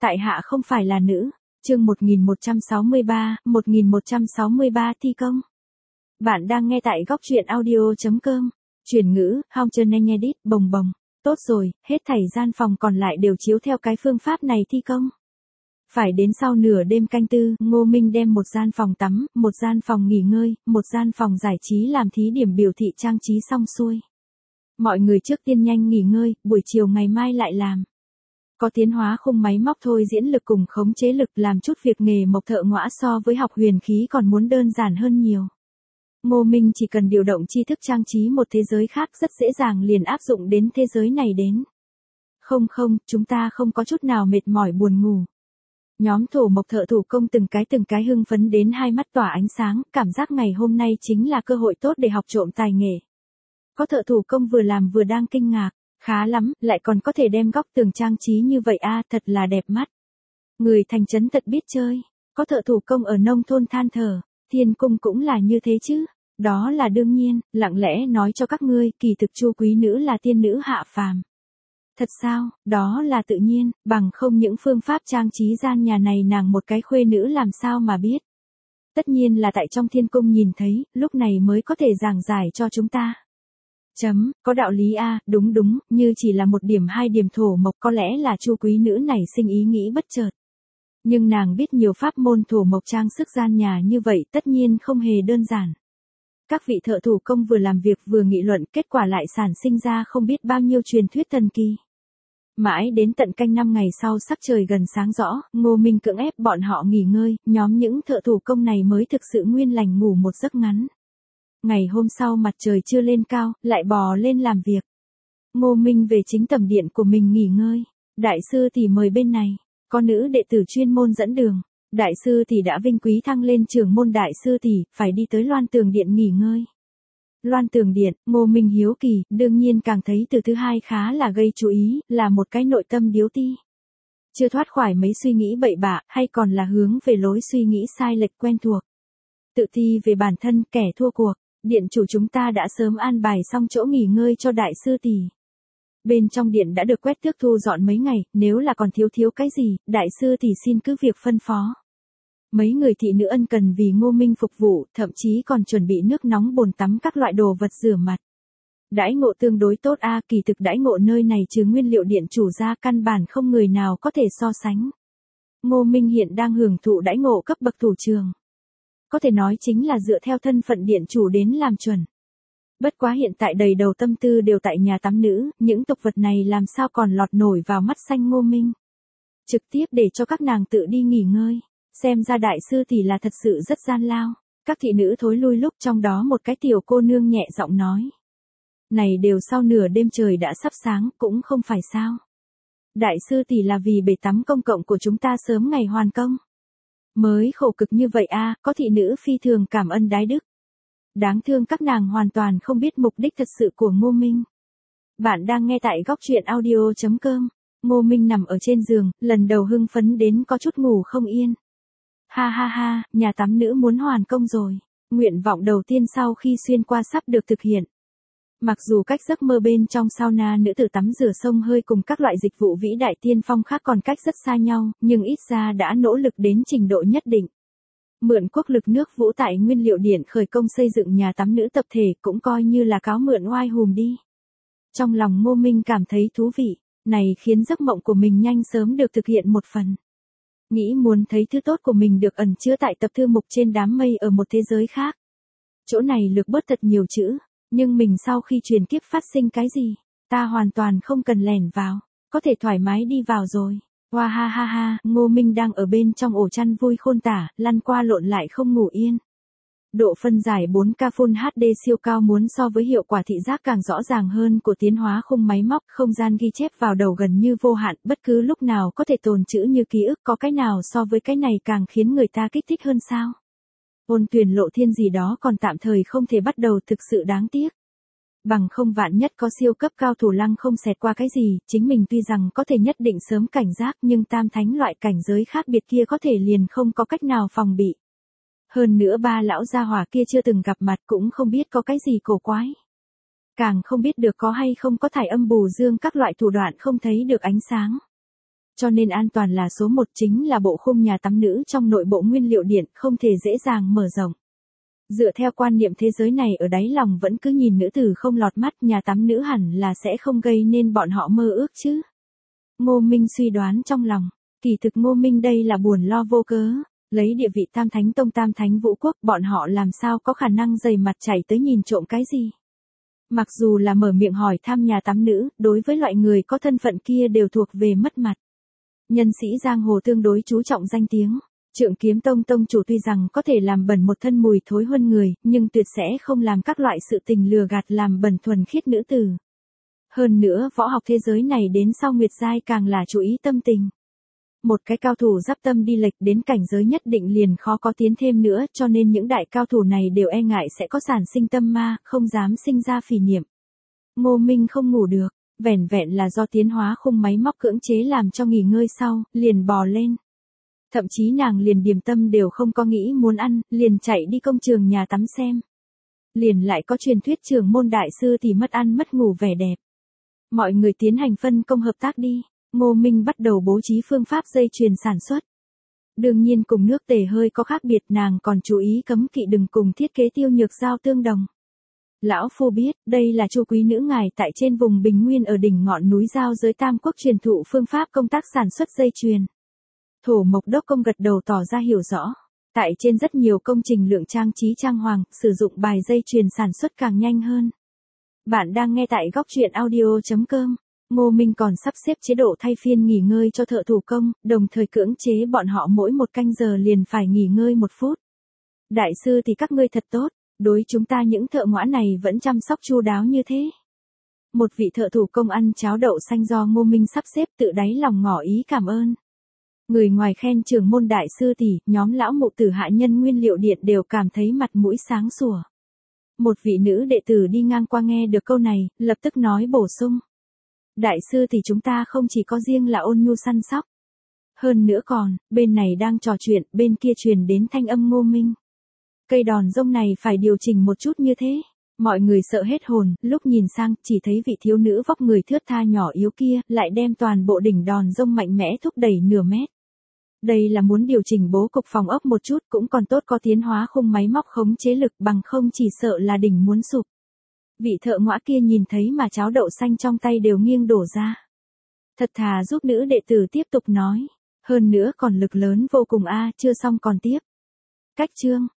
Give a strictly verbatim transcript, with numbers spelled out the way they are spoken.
tại hạ không phải là nữ. Chương một nghìn một trăm sáu mươi ba, một nghìn một trăm sáu mươi ba thi công. Bạn đang nghe tại góc truyện audio chấm com. Chuyển ngữ, Haunted Edit, bồng bồng. Tốt rồi, hết thảy gian phòng còn lại đều chiếu theo cái phương pháp này thi công. Phải đến sau nửa đêm canh tư, Ngô Minh đem một gian phòng tắm, một gian phòng nghỉ ngơi, một gian phòng giải trí làm thí điểm biểu thị trang trí xong xuôi. Mọi người trước tiên nhanh nghỉ ngơi, buổi chiều ngày mai lại làm. Có tiến hóa khung máy móc thôi diễn lực cùng khống chế lực làm chút việc nghề mộc thợ ngõa so với học huyền khí còn muốn đơn giản hơn nhiều. Ngô Minh chỉ cần điều động tri thức trang trí một thế giới khác rất dễ dàng liền áp dụng đến thế giới này đến. Không không, chúng ta không có chút nào mệt mỏi buồn ngủ. Nhóm thổ mộc thợ thủ công từng cái từng cái hưng phấn đến hai mắt tỏa ánh sáng, cảm giác ngày hôm nay chính là cơ hội tốt để học trộm tài nghệ. Có thợ thủ công vừa làm vừa đang kinh ngạc, khá lắm, lại còn có thể đem góc tường trang trí như vậy a, à, thật là đẹp mắt. Người thành trấn thật biết chơi, có thợ thủ công ở nông thôn than thở, thiên cung cũng là như thế chứ, đó là đương nhiên, lặng lẽ nói cho các ngươi, kỳ thực Chu quý nữ là tiên nữ hạ phàm. Thật sao, đó là tự nhiên, bằng không những phương pháp trang trí gian nhà này nàng một cái khuê nữ làm sao mà biết. Tất nhiên là tại trong thiên cung nhìn thấy, lúc này mới có thể giảng giải cho chúng ta. Chấm, có đạo lý a, đúng đúng, như chỉ là một điểm hai điểm thổ mộc có lẽ là Chu quý nữ này sinh ý nghĩ bất chợt. Nhưng nàng biết nhiều pháp môn thổ mộc trang sức gian nhà như vậy tất nhiên không hề đơn giản. Các vị thợ thủ công vừa làm việc vừa nghị luận, kết quả lại sản sinh ra không biết bao nhiêu truyền thuyết thần kỳ. Mãi đến tận canh năm ngày sau sắc trời gần sáng rõ, Ngô Minh cưỡng ép bọn họ nghỉ ngơi, nhóm những thợ thủ công này mới thực sự nguyên lành ngủ một giấc ngắn. Ngày hôm sau mặt trời chưa lên cao, lại bò lên làm việc. Ngô Minh về chính tầm điện của mình nghỉ ngơi. Đại sư tỷ mời bên này, có nữ đệ tử chuyên môn dẫn đường. Đại sư tỷ đã vinh quý thăng lên trưởng môn đại sư tỷ, phải đi tới Loan Tường Điện nghỉ ngơi. Loan Tường Điện, Ngô Minh hiếu kỳ, đương nhiên càng thấy từ thứ hai khá là gây chú ý, là một cái nội tâm điếu ti. Chưa thoát khỏi mấy suy nghĩ bậy bạ, hay còn là hướng về lối suy nghĩ sai lệch quen thuộc. Tự ti về bản thân, kẻ thua cuộc. Điện chủ chúng ta đã sớm an bài xong chỗ nghỉ ngơi cho đại sư tỷ. Bên trong điện đã được quét tước thu dọn mấy ngày, nếu là còn thiếu thiếu cái gì, đại sư tỷ xin cứ việc phân phó. Mấy người thị nữ ân cần vì Ngô Minh phục vụ, thậm chí còn chuẩn bị nước nóng bồn tắm các loại đồ vật rửa mặt. Đãi ngộ tương đối tốt a, kỳ thực đãi ngộ nơi này trừ nguyên liệu điện chủ ra căn bản không người nào có thể so sánh. Ngô Minh hiện đang hưởng thụ đãi ngộ cấp bậc thủ trường. Có thể nói chính là dựa theo thân phận điện chủ đến làm chuẩn. Bất quá hiện tại đầy đầu tâm tư đều tại nhà tắm nữ, những tục vật này làm sao còn lọt nổi vào mắt xanh Ngô Minh. Trực tiếp để cho các nàng tự đi nghỉ ngơi, xem ra đại sư tỷ là thật sự rất gian lao. Các thị nữ thối lui lúc trong đó một cái tiểu cô nương nhẹ giọng nói. Này đều sau nửa đêm trời đã sắp sáng, cũng không phải sao. Đại sư tỷ là vì bể tắm công cộng của chúng ta sớm ngày hoàn công. Mới khổ cực như vậy a, à, có thị nữ phi thường cảm ơn đái đức. Đáng thương các nàng hoàn toàn không biết mục đích thật sự của Ngô Minh. Bạn đang nghe tại góc truyện audio chấm com. Ngô Minh nằm ở trên giường, lần đầu hưng phấn đến có chút ngủ không yên. Ha ha ha, nhà tắm nữ muốn hoàn công rồi. Nguyện vọng đầu tiên sau khi xuyên qua sắp được thực hiện. Mặc dù cách giấc mơ bên trong sauna nữ tử tắm rửa sông hơi cùng các loại dịch vụ vĩ đại tiên phong khác còn cách rất xa nhau, nhưng ít ra đã nỗ lực đến trình độ nhất định. Mượn quốc lực nước Vũ tại nguyên liệu điện khởi công xây dựng nhà tắm nữ tập thể cũng coi như là cáo mượn oai hùm đi. Trong lòng Ngô Minh cảm thấy thú vị, này khiến giấc mộng của mình nhanh sớm được thực hiện một phần. Nghĩ muốn thấy thứ tốt của mình được ẩn chứa tại tập thư mục trên đám mây ở một thế giới khác. Chỗ này lược bớt thật nhiều chữ. Nhưng mình sau khi truyền kiếp phát sinh cái gì, ta hoàn toàn không cần lẻn vào, có thể thoải mái đi vào rồi. Hoa ha ha ha, Ngô Minh đang ở bên trong ổ chăn vui khôn tả, lăn qua lộn lại không ngủ yên. Độ phân giải bốn K Full hát đê siêu cao muốn so với hiệu quả thị giác càng rõ ràng hơn của tiến hóa khung máy móc, không gian ghi chép vào đầu gần như vô hạn, bất cứ lúc nào có thể tồn trữ như ký ức, có cái nào so với cái này càng khiến người ta kích thích hơn sao? Ôn Tuyền Lộ Thiên gì đó còn tạm thời không thể bắt đầu, thực sự đáng tiếc. Bằng không vạn nhất có siêu cấp cao thủ lăng không xẹt qua cái gì, chính mình tuy rằng có thể nhất định sớm cảnh giác nhưng tam thánh loại cảnh giới khác biệt kia có thể liền không có cách nào phòng bị. Hơn nữa ba lão gia hỏa kia chưa từng gặp mặt cũng không biết có cái gì cổ quái. Càng không biết được có hay không có thải âm bù dương các loại thủ đoạn không thấy được ánh sáng. Cho nên an toàn là số một, chính là bộ khung nhà tắm nữ trong nội bộ nguyên liệu điện không thể dễ dàng mở rộng. Dựa theo quan niệm thế giới này ở đáy lòng vẫn cứ nhìn nữ tử không lọt mắt, nhà tắm nữ hẳn là sẽ không gây nên bọn họ mơ ước chứ. Ngô Minh suy đoán trong lòng, kỳ thực Ngô Minh đây là buồn lo vô cớ, lấy địa vị Tam Thánh Tông Tam Thánh Vũ Quốc bọn họ làm sao có khả năng dày mặt chảy tới nhìn trộm cái gì. Mặc dù là mở miệng hỏi thăm nhà tắm nữ, đối với loại người có thân phận kia đều thuộc về mất mặt. Nhân sĩ giang hồ tương đối chú trọng danh tiếng. Trượng Kiếm Tông tông chủ tuy rằng có thể làm bẩn một thân mùi thối hơn người, nhưng tuyệt sẽ không làm các loại sự tình lừa gạt làm bẩn thuần khiết nữ tử. Hơn nữa võ học thế giới này đến sau Nguyệt Giai càng là chú ý tâm tình. Một cái cao thủ giáp tâm đi lệch đến cảnh giới nhất định liền khó có tiến thêm nữa, cho nên những đại cao thủ này đều e ngại sẽ có sản sinh tâm ma, không dám sinh ra phỉ niệm. Ngô Minh không ngủ được, vẻn vẹn là do tiến hóa khung máy móc cưỡng chế làm cho nghỉ ngơi sau, liền bò lên. Thậm chí nàng liền điềm tâm đều không có nghĩ muốn ăn, liền chạy đi công trường nhà tắm xem. Liền lại có truyền thuyết trưởng môn đại sư thì mất ăn mất ngủ vẻ đẹp. Mọi người tiến hành phân công hợp tác đi, Ngô Minh bắt đầu bố trí phương pháp dây chuyền sản xuất. Đương nhiên cùng nước tề hơi có khác biệt, nàng còn chú ý cấm kỵ đừng cùng thiết kế tiêu nhược giao tương đồng. Lão phu biết, đây là Chu quý nữ ngài tại trên vùng Bình Nguyên ở đỉnh ngọn núi giao giới Tam Quốc truyền thụ phương pháp công tác sản xuất dây chuyền. Thổ Mộc Đốc Công gật đầu tỏ ra hiểu rõ. Tại trên rất nhiều công trình lượng trang trí trang hoàng, sử dụng bài dây chuyền sản xuất càng nhanh hơn. Bạn đang nghe tại góc truyện audio chấm com. Ngô Minh còn sắp xếp chế độ thay phiên nghỉ ngơi cho thợ thủ công, đồng thời cưỡng chế bọn họ mỗi một canh giờ liền phải nghỉ ngơi một phút. Đại sư thì các ngươi thật tốt, đối chúng ta những thợ ngõa này vẫn chăm sóc chu đáo như thế. Một vị thợ thủ công ăn cháo đậu xanh do Ngô Minh sắp xếp tự đáy lòng ngỏ ý cảm ơn. Người ngoài khen trưởng môn đại sư thì, nhóm lão mụ tử hạ nhân nguyên liệu điện đều cảm thấy mặt mũi sáng sủa. Một vị nữ đệ tử đi ngang qua nghe được câu này, lập tức nói bổ sung. Đại sư thì chúng ta không chỉ có riêng là ôn nhu săn sóc. Hơn nữa còn, bên này đang trò chuyện, bên kia truyền đến thanh âm Ngô Minh. Cây đòn rông này phải điều chỉnh một chút như thế. Mọi người sợ hết hồn, lúc nhìn sang, chỉ thấy vị thiếu nữ vóc người thướt tha nhỏ yếu kia, lại đem toàn bộ đỉnh đòn rông mạnh mẽ thúc đẩy nửa mét. Đây là muốn điều chỉnh bố cục phòng ốc một chút, cũng còn tốt có tiến hóa khung máy móc khống chế lực, bằng không chỉ sợ là đỉnh muốn sụp. Vị thợ ngõa kia nhìn thấy mà cháo đậu xanh trong tay đều nghiêng đổ ra. Thật thà giúp nữ đệ tử tiếp tục nói. Hơn nữa còn lực lớn vô cùng a, chưa xong còn tiếp. Cách chương.